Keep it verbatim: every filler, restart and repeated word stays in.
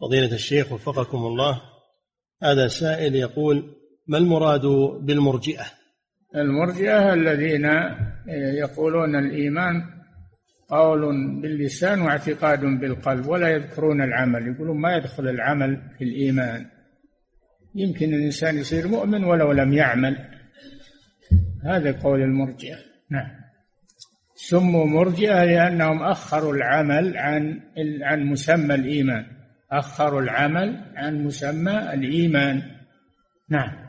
فضيلة الشيخ وفقكم الله، هذا سائل يقول: ما المراد بالمرجئة؟ المرجئة الذين يقولون الإيمان قول باللسان واعتقاد بالقلب ولا يذكرون العمل، يقولون ما يدخل العمل في الإيمان، يمكن الإنسان يصير مؤمن ولو لم يعمل. هذا قول المرجئة. نعم، سموا مرجئة لأنهم أخروا العمل عن عن مسمى الإيمان، أخروا العمل عن مسمى الإيمان. نعم.